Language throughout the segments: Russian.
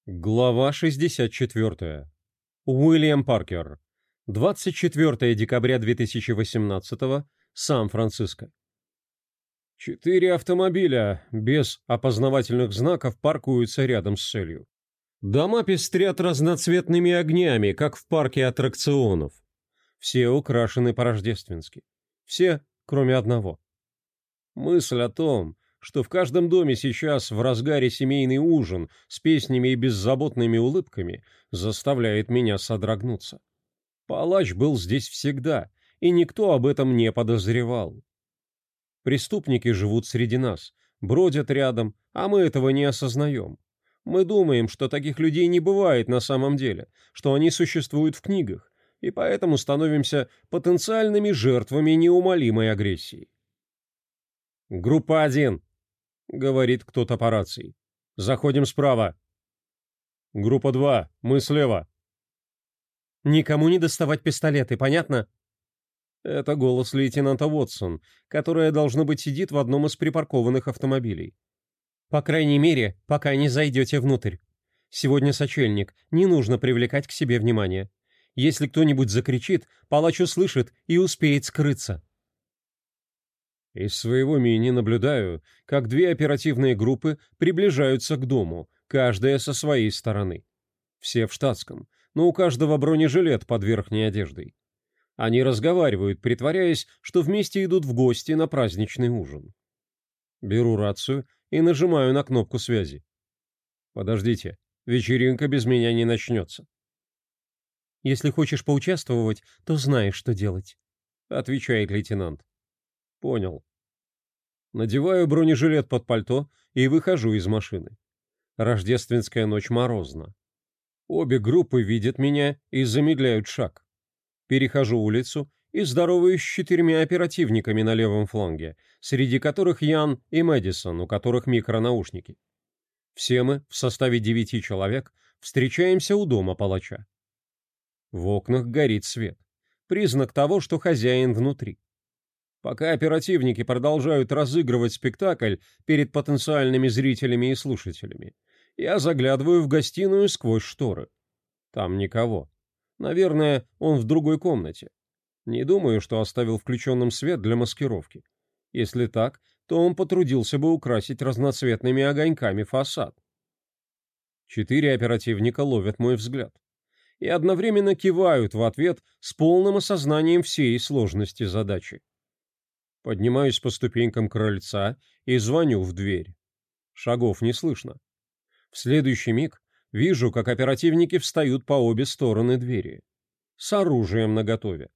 Глава 64. Уильям Паркер. 24 декабря 2018. Сан-Франциско. 4 автомобиля без опознавательных знаков паркуются рядом с целью. Дома пестрят разноцветными огнями, как в парке аттракционов. Все украшены по-рождественски. Все, кроме одного. Мысль о том, что в каждом доме сейчас в разгаре семейный ужин с песнями и беззаботными улыбками, заставляет меня содрогнуться. Палач был здесь всегда, и никто об этом не подозревал. Преступники живут среди нас, бродят рядом, а мы этого не осознаем. Мы думаем, что таких людей не бывает на самом деле, что они существуют в книгах, и поэтому становимся потенциальными жертвами неумолимой агрессии. «Группа 1», — говорит кто-то по рации. «Заходим справа». «Группа 2, мы слева». «Никому не доставать пистолеты, понятно?» Это голос лейтенанта Уотсон, которая, должно быть, сидит в одном из припаркованных автомобилей. «По крайней мере, пока не зайдете внутрь. Сегодня сочельник, не нужно привлекать к себе внимание. Если кто-нибудь закричит, палач услышит и успеет скрыться». Из своего мини наблюдаю, как 2 оперативные группы приближаются к дому, каждая со своей стороны. Все в штатском, но у каждого бронежилет под верхней одеждой. Они разговаривают, притворяясь, что вместе идут в гости на праздничный ужин. Беру рацию и нажимаю на кнопку связи. «Подождите, вечеринка без меня не начнется». «Если хочешь поучаствовать, то знаешь, что делать», — отвечает лейтенант. «Понял». Надеваю бронежилет под пальто и выхожу из машины. Рождественская ночь морозна. Обе группы видят меня и замедляют шаг. Перехожу улицу и здороваюсь с 4 оперативниками на левом фланге, среди которых Ян и Мэдисон, у которых микронаушники. Все мы, в составе 9 человек, встречаемся у дома палача. В окнах горит свет. Признак того, что хозяин внутри. Пока оперативники продолжают разыгрывать спектакль перед потенциальными зрителями и слушателями, я заглядываю в гостиную сквозь шторы. Там никого. Наверное, он в другой комнате. Не думаю, что оставил включенным свет для маскировки. Если так, то он потрудился бы украсить разноцветными огоньками фасад. 4 оперативника ловят мой взгляд и одновременно кивают в ответ с полным осознанием всей сложности задачи. Поднимаюсь по ступенькам крыльца и звоню в дверь. Шагов не слышно. В следующий миг вижу, как оперативники встают по обе стороны двери. С оружием наготове.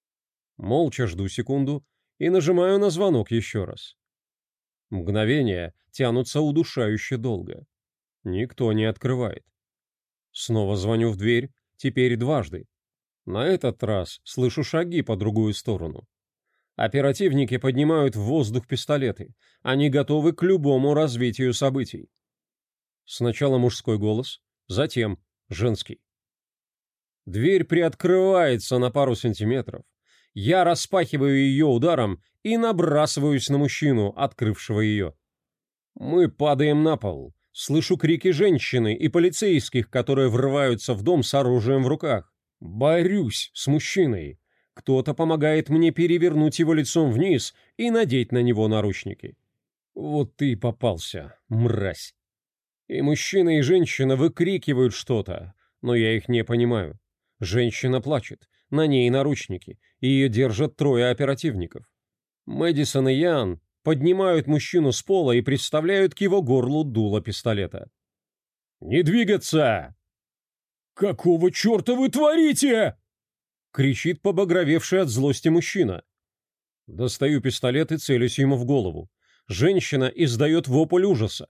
Молча жду секунду и нажимаю на звонок еще раз. Мгновения тянутся удушающе долго. Никто не открывает. Снова звоню в дверь, теперь дважды. На этот раз слышу шаги по другую сторону. Оперативники поднимают в воздух пистолеты. Они готовы к любому развитию событий. Сначала мужской голос, затем женский. Дверь приоткрывается на пару сантиметров. Я распахиваю ее ударом и набрасываюсь на мужчину, открывшего ее. Мы падаем на пол. Слышу крики женщины и полицейских, которые врываются в дом с оружием в руках. Борюсь с мужчиной. Кто-то помогает мне перевернуть его лицом вниз и надеть на него наручники. Вот ты и попался, мразь. И мужчина, и женщина выкрикивают что-то, но я их не понимаю. Женщина плачет, на ней наручники, и ее держат 3 оперативников. Мэдисон и Ян поднимают мужчину с пола и приставляют к его горлу дуло пистолета. «Не двигаться!» «Какого черта вы творите?» кричит побагровевший от злости мужчина. Достаю пистолет и целюсь ему в голову. Женщина издает вопль ужаса.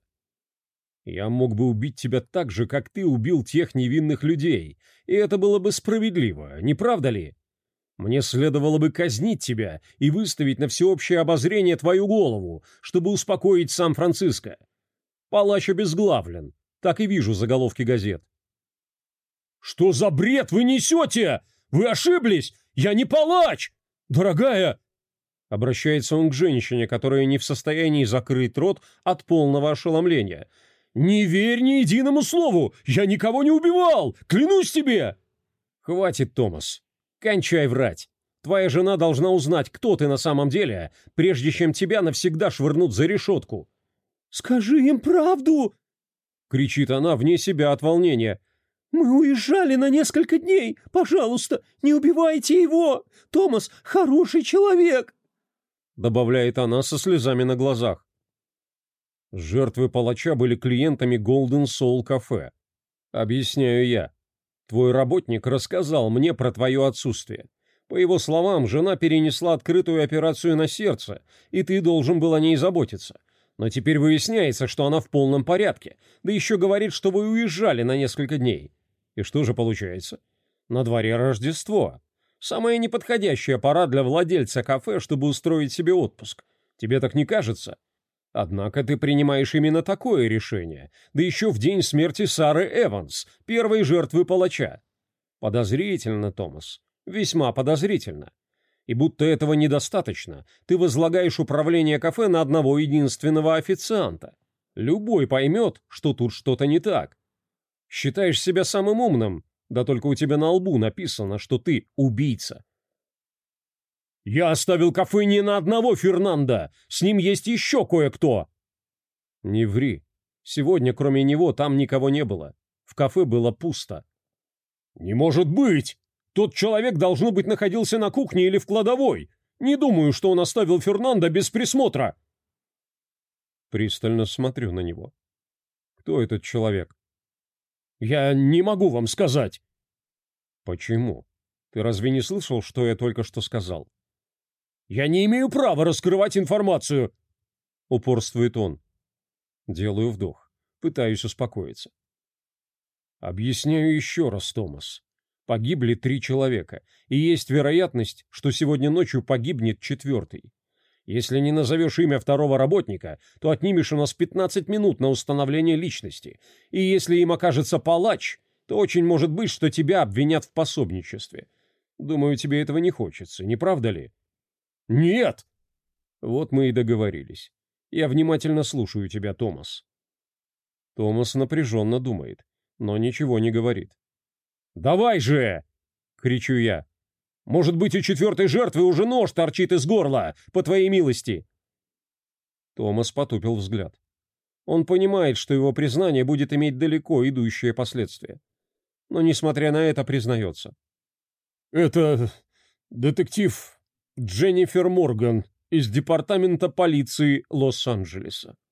«Я мог бы убить тебя так же, как ты убил тех невинных людей, и это было бы справедливо, не правда ли? Мне следовало бы казнить тебя и выставить на всеобщее обозрение твою голову, чтобы успокоить Сан-Франциско. Палач обезглавлен, так и вижу заголовки газет». «Что за бред вы несете? Вы ошиблись! Я не палач! Дорогая!» Обращается он к женщине, которая не в состоянии закрыть рот от полного ошеломления. «Не верь ни единому слову! Я никого не убивал! Клянусь тебе!» «Хватит, Томас. Кончай врать. Твоя жена должна узнать, кто ты на самом деле, прежде чем тебя навсегда швырнут за решетку». «Скажи им правду!» — кричит она вне себя от волнения. «Мы уезжали на несколько дней. Пожалуйста, не убивайте его! Томас хороший человек!» — добавляет она со слезами на глазах. Жертвы палача были клиентами Golden Soul Cafe. Объясняю я. Твой работник рассказал мне про твое отсутствие. По его словам, жена перенесла открытую операцию на сердце, и ты должен был о ней заботиться. Но теперь выясняется, что она в полном порядке, да еще говорит, что вы уезжали на несколько дней. И что же получается? На дворе Рождество. Самая неподходящая пора для владельца кафе, чтобы устроить себе отпуск. Тебе так не кажется? Однако ты принимаешь именно такое решение, да еще в день смерти Сары Эванс, первой жертвы палача. Подозрительно, Томас. Весьма подозрительно. И будто этого недостаточно, ты возлагаешь управление кафе на одного единственного официанта. Любой поймет, что тут что-то не так. Считаешь себя самым умным, да только у тебя на лбу написано, что ты убийца. «Я оставил кафе не на одного Фернандо, с ним есть еще кое-кто!» «Не ври. Сегодня, кроме него, там никого не было. В кафе было пусто». «Не может быть! Тот человек, должно быть, находился на кухне или в кладовой. Не думаю, что он оставил Фернандо без присмотра». Пристально смотрю на него. «Кто этот человек?» «Я не могу вам сказать». «Почему? Ты разве не слышал, что я только что сказал?» «Я не имею права раскрывать информацию», — упорствует он. Делаю вдох, пытаюсь успокоиться. «Объясняю еще раз, Томас. Погибли 3 человека, и есть вероятность, что сегодня ночью погибнет 4-й. Если не назовешь имя второго работника, то отнимешь у нас 15 минут на установление личности, и если им окажется палач, то очень может быть, что тебя обвинят в пособничестве. Думаю, тебе этого не хочется, не правда ли?» «Нет!» «Вот мы и договорились. Я внимательно слушаю тебя, Томас». Томас напряженно думает, но ничего не говорит. «Давай же!» — кричу я. «Может быть, у 4-й жертвы уже нож торчит из горла, по твоей милости!» Томас потупил взгляд. Он понимает, что его признание будет иметь далеко идущие последствия. Но, несмотря на это, признается. «Это детектив Дженнифер Морган из департамента полиции Лос-Анджелеса».